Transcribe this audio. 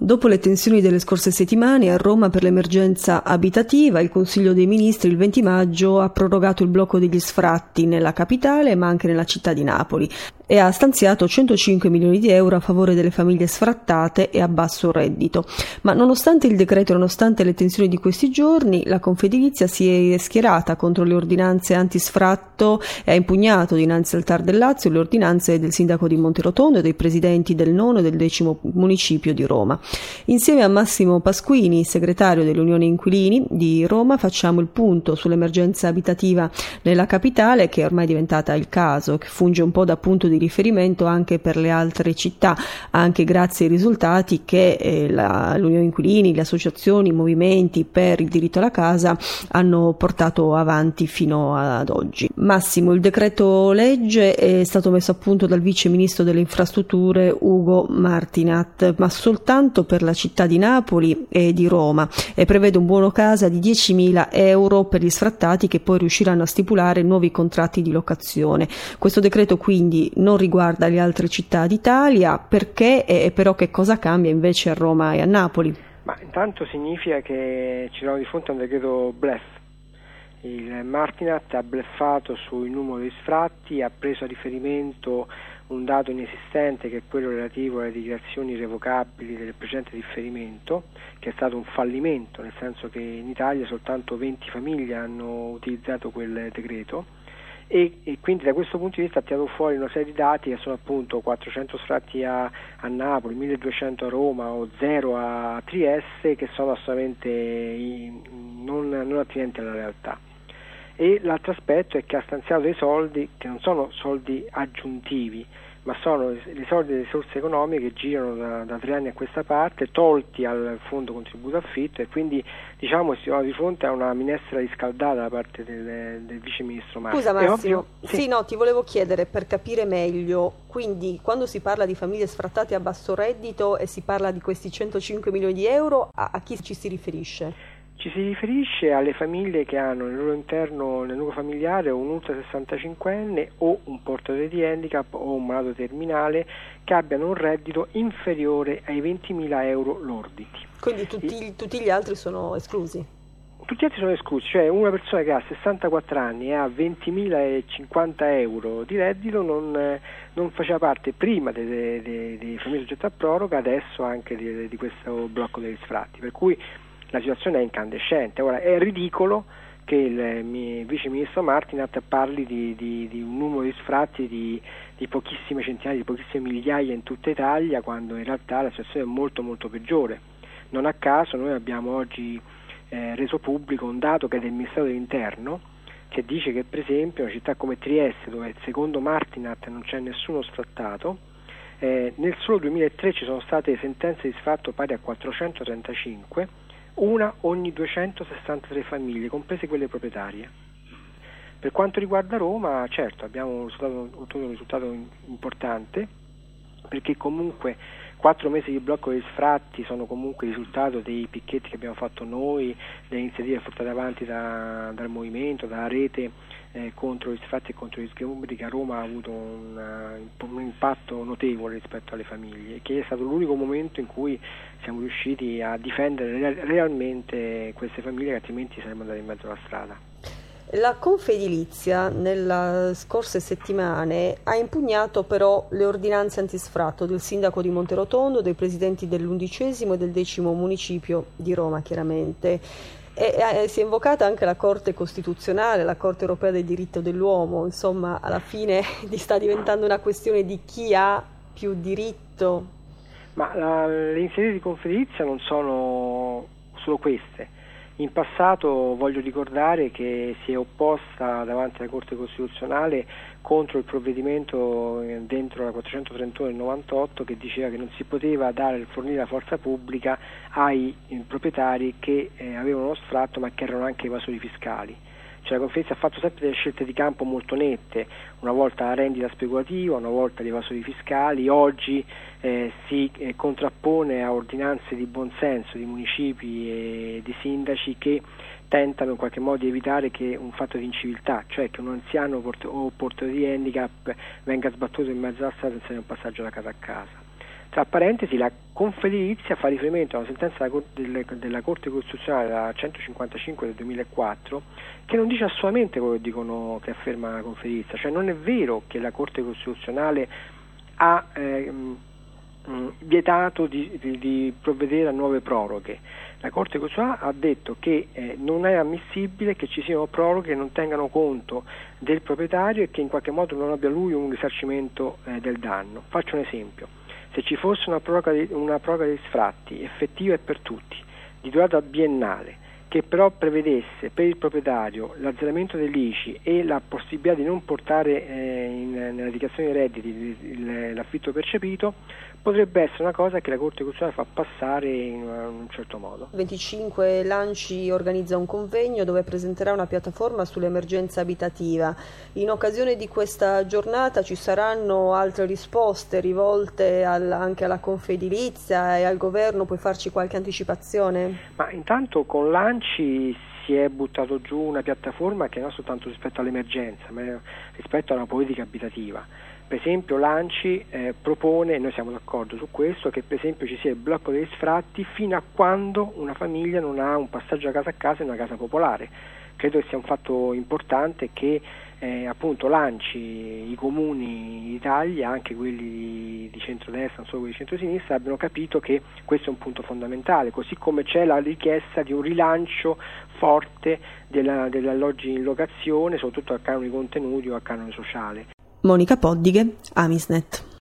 Dopo le tensioni delle scorse settimane, a Roma per l'emergenza abitativa, il Consiglio dei Ministri il 20 maggio ha prorogato il blocco degli sfratti nella capitale ma anche nella città di Napoli e ha stanziato 105 milioni di euro a favore delle famiglie sfrattate e a basso reddito. Ma nonostante il decreto e nonostante le tensioni di questi giorni, la Confedilizia si è schierata contro le ordinanze antisfratto e ha impugnato dinanzi al TAR del Lazio le ordinanze del sindaco di Monterotondo e dei presidenti del 9 e del 10° municipio di Roma. Insieme a Massimo Pasquini, segretario dell'Unione Inquilini di Roma, facciamo il punto sull'emergenza abitativa nella capitale, che è ormai diventata il caso, che funge un po' da punto di riferimento anche per le altre città, anche grazie ai risultati che l'Unione Inquilini, le associazioni, i movimenti per il diritto alla casa hanno portato avanti fino ad oggi. Massimo, il decreto legge è stato messo a punto dal vice ministro delle infrastrutture Ugo Martinat, ma soltanto per la città di Napoli e di Roma, e prevede un buono casa di 10.000 euro per gli sfrattati che poi riusciranno a stipulare nuovi contratti di locazione. Questo decreto quindi non riguarda le altre città d'Italia. Perché e però che cosa cambia invece a Roma e a Napoli? Ma intanto significa che ci troviamo di fronte a un decreto bluff. Il Martinat ha bluffato sul numero di sfratti, ha preso a riferimento un dato inesistente che è quello relativo alle dichiarazioni revocabili del precedente differimento, che è stato un fallimento, nel senso che in Italia soltanto 20 famiglie hanno utilizzato quel decreto e quindi da questo punto di vista ha tirato fuori una serie di dati che sono appunto 400 sfratti a Napoli, 1200 a Roma o 0 a Trieste, che sono assolutamente non attinenti alla realtà. E l'altro aspetto è che ha stanziato dei soldi che non sono soldi aggiuntivi, ma sono i soldi delle risorse economiche che girano da 3 anni a questa parte, tolti al fondo contributo affitto, e quindi diciamo che siamo di fronte a una minestra riscaldata da parte del vice ministro Marco. Scusa Massimo, ti volevo chiedere per capire meglio, quindi quando si parla di famiglie sfrattate a basso reddito e si parla di questi 105 milioni di euro, a chi ci si riferisce? Ci si riferisce alle famiglie che hanno nel loro interno, nel nucleo familiare, un ultra 65enne o un portatore di handicap o un malato terminale che abbiano un reddito inferiore ai 20.000 euro lordi. Quindi tutti gli altri sono esclusi? Tutti gli altri sono esclusi, cioè una persona che ha 64 anni e ha 20.050 euro di reddito non faceva parte prima dei famiglie soggette a proroga, adesso anche di questo blocco degli sfratti, per cui la situazione è incandescente. Ora è ridicolo che il vice ministro Martinat parli di un numero di sfratti di pochissime centinaia, di pochissime migliaia in tutta Italia, quando in realtà la situazione è molto molto peggiore. Non a caso noi abbiamo oggi reso pubblico un dato che è del Ministero dell'Interno, che dice che per esempio una città come Trieste, dove secondo Martinat non c'è nessuno sfrattato, nel solo 2003 ci sono state sentenze di sfratto pari a 435, una ogni 263 famiglie, comprese quelle proprietarie. Per quanto riguarda Roma, certo, abbiamo ottenuto un risultato importante, perché comunque 4 mesi di blocco degli sfratti sono comunque il risultato dei picchetti che abbiamo fatto noi, delle iniziative portate avanti dal movimento, dalla rete contro gli sfratti e contro gli sgomberi, che a Roma ha avuto un impatto notevole rispetto alle famiglie, che è stato l'unico momento in cui siamo riusciti a difendere realmente queste famiglie, che altrimenti saremmo andati in mezzo alla strada. La Confedilizia nelle scorse settimane ha impugnato però le ordinanze antisfratto del sindaco di Monterotondo, dei presidenti dell'11° e del 10° municipio di Roma, chiaramente. E si è invocata anche la Corte Costituzionale, la Corte Europea del Diritto dell'Uomo. Insomma, alla fine sta diventando una questione di chi ha più diritto. Ma le iniziative di Confedilizia non sono solo queste. In passato voglio ricordare che si è opposta davanti alla Corte Costituzionale contro il provvedimento dentro la 431 del 98, che diceva che non si poteva fornire la forza pubblica ai proprietari che avevano uno sfratto ma che erano anche evasori fiscali. Cioè la Confedilizia ha fatto sempre delle scelte di campo molto nette, una volta la rendita speculativa, una volta gli evasori fiscali, oggi si contrappone a ordinanze di buonsenso di municipi e di sindaci che tentano in qualche modo di evitare che un fatto di inciviltà, cioè che un anziano o portatore di handicap venga sbattuto in mezzo alla strada senza un passaggio da casa a casa. Tra parentesi, la Confedilizia fa riferimento a una sentenza della Corte Costituzionale, la 155 del 2004, che non dice assolutamente quello che afferma la Confedilizia, cioè non è vero che la Corte Costituzionale ha vietato di provvedere a nuove proroghe. La Corte Costituzionale ha detto che non è ammissibile che ci siano proroghe che non tengano conto del proprietario e che in qualche modo non abbia lui un risarcimento del danno. Faccio un esempio: se ci fosse una proroga di sfratti effettiva e per tutti, di durata biennale, che però prevedesse per il proprietario l'azzeramento dell'ICI e la possibilità di non portare nella dichiarazione dei redditi l'affitto percepito, potrebbe essere una cosa che la Corte Costituzionale fa passare in un certo modo. 25 l'ANCI organizza un convegno dove presenterà una piattaforma sull'emergenza abitativa. In occasione di questa giornata ci saranno altre risposte rivolte anche alla Confedilizia e al governo? Puoi farci qualche anticipazione? Ma intanto con l'ANCI si è buttato giù una piattaforma che non soltanto rispetto all'emergenza, ma rispetto a una politica abitativa. Per esempio l'ANCI propone, e noi siamo d'accordo su questo, che per esempio ci sia il blocco degli sfratti fino a quando una famiglia non ha un passaggio da casa a casa in una casa popolare. Credo che sia un fatto importante che appunto l'ANCI, i comuni d'Italia, anche quelli di centrodestra, non solo quelli di centrosinistra, abbiano capito che questo è un punto fondamentale, così come c'è la richiesta di un rilancio forte degli alloggi in locazione, soprattutto a canone contenuti o a canone sociale. Monica Poddighe, Amisnet.